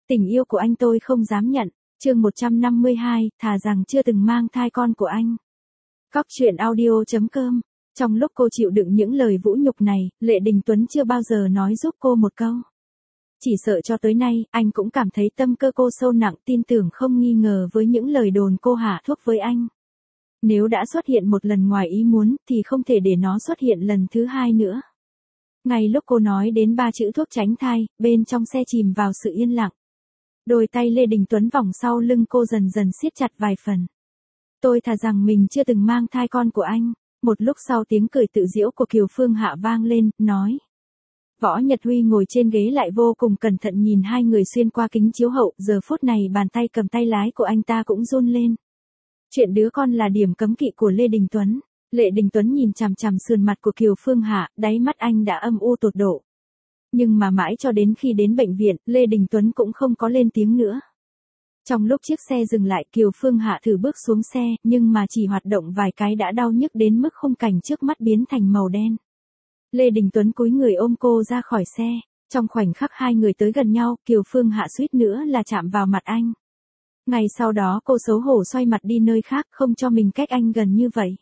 Tình yêu của anh tôi không dám nhận. Chương 152, thà rằng chưa từng mang thai con của anh. Cóc truyện audio.com. Trong lúc cô chịu đựng những lời vũ nhục này, Lệ Đình Tuấn chưa bao giờ nói giúp cô một câu. Chỉ sợ cho tới nay, anh cũng cảm thấy tâm cơ cô sâu nặng, tin tưởng không nghi ngờ với những lời đồn cô hạ thuốc với anh. Nếu đã xuất hiện một lần ngoài ý muốn, thì không thể để nó xuất hiện lần thứ hai nữa. Ngay lúc cô nói đến 3 chữ thuốc tránh thai, bên trong xe chìm vào sự yên lặng. Đôi tay Lê Đình Tuấn vòng sau lưng cô dần dần siết chặt vài phần. Tôi thà rằng mình chưa từng mang thai con của anh. Một lúc sau tiếng cười tự giễu của Kiều Phương Hạ vang lên, nói. Võ Nhật Huy ngồi trên ghế lại vô cùng cẩn thận nhìn hai người xuyên qua kính chiếu hậu, giờ phút này bàn tay cầm tay lái của anh ta cũng run lên. Chuyện đứa con là điểm cấm kỵ của Lê Đình Tuấn. Lệ Đình Tuấn nhìn chằm chằm sườn mặt của Kiều Phương Hạ, đáy mắt anh đã âm u tột độ. Nhưng mà mãi cho đến khi đến bệnh viện, Lê Đình Tuấn cũng không có lên tiếng nữa. Trong lúc chiếc xe dừng lại, Kiều Phương Hạ thử bước xuống xe, nhưng mà chỉ hoạt động vài cái đã đau nhức đến mức khung cảnh trước mắt biến thành màu đen. Lê Đình Tuấn cúi người ôm cô ra khỏi xe. Trong khoảnh khắc hai người tới gần nhau, Kiều Phương Hạ suýt nữa là chạm vào mặt anh. Ngày sau đó cô xấu hổ xoay mặt đi nơi khác, không cho mình cách anh gần như vậy.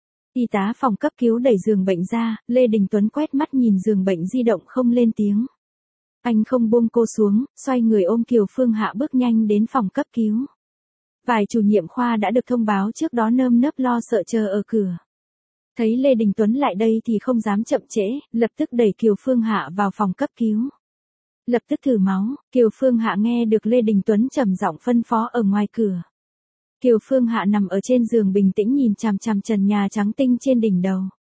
Y tá phòng cấp cứu đẩy giường bệnh ra, Lê Đình Tuấn quét mắt nhìn giường bệnh di động không lên tiếng. Anh không buông cô xuống, xoay người ôm Kiều Phương Hạ bước nhanh đến phòng cấp cứu. Vài chủ nhiệm khoa đã được thông báo trước đó nơm nớp lo sợ chờ ở cửa. Thấy Lê Đình Tuấn lại đây thì không dám chậm trễ, lập tức đẩy Kiều Phương Hạ vào phòng cấp cứu. Lập tức thử máu, Kiều Phương Hạ nghe được Lê Đình Tuấn trầm giọng phân phó ở ngoài cửa. Kiều Phương Hạ nằm ở trên giường bình tĩnh nhìn chằm chằm trần nhà trắng tinh trên đỉnh đầu.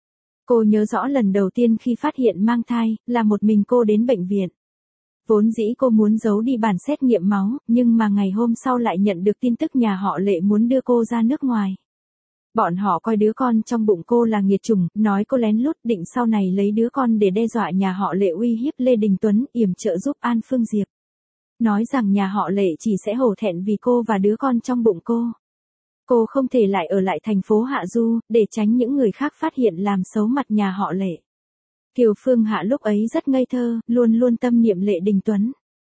Cô nhớ rõ lần đầu tiên khi phát hiện mang thai, là một mình cô đến bệnh viện. Vốn dĩ cô muốn giấu đi bản xét nghiệm máu, nhưng mà ngày hôm sau lại nhận được tin tức nhà họ Lệ muốn đưa cô ra nước ngoài. Bọn họ coi đứa con trong bụng cô là nghiệt chủng, nói cô lén lút định sau này lấy đứa con để đe dọa nhà họ Lệ uy hiếp Lê Đình Tuấn, yểm trợ giúp An Phương Diệp. Nói rằng nhà họ Lệ chỉ sẽ hổ thẹn vì cô và đứa con trong bụng cô. Cô không thể lại ở lại thành phố Hạ Du, để tránh những người khác phát hiện làm xấu mặt nhà họ Lệ. Kiều Phương Hạ lúc ấy rất ngây thơ, luôn luôn tâm niệm Lệ Đình Tuấn.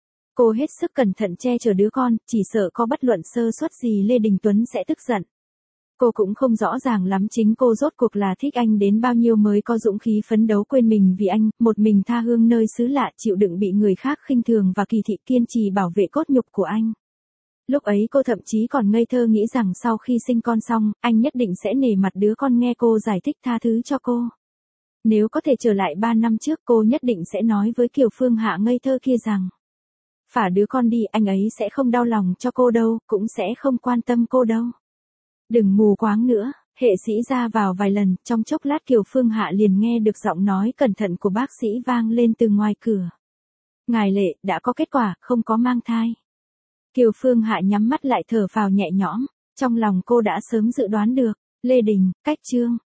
Cô hết sức cẩn thận che chở đứa con, chỉ sợ có bất luận sơ suất gì Lê Đình Tuấn sẽ tức giận. Cô cũng không rõ ràng lắm chính cô rốt cuộc là thích anh đến bao nhiêu mới có dũng khí phấn đấu quên mình vì anh, một mình tha hương nơi xứ lạ chịu đựng bị người khác khinh thường và kỳ thị kiên trì bảo vệ cốt nhục của anh. Lúc ấy cô thậm chí còn ngây thơ nghĩ rằng sau khi sinh con xong, anh nhất định sẽ nể mặt đứa con nghe cô giải thích tha thứ cho cô. Nếu có thể trở lại 3 năm trước cô nhất định sẽ nói với Kiều Phương Hạ ngây thơ kia rằng. Phả đứa con đi, anh ấy sẽ không đau lòng cho cô đâu, cũng sẽ không quan tâm cô đâu. Đừng mù quáng nữa, hệ sĩ ra vào vài lần, trong chốc lát Kiều Phương Hạ liền nghe được giọng nói cẩn thận của bác sĩ vang lên từ ngoài cửa. Ngài Lệ, đã có kết quả, không có mang thai. Kiều Phương Hạ nhắm mắt lại thở phào nhẹ nhõm, trong lòng cô đã sớm dự đoán được. Lê Đình, cách chương.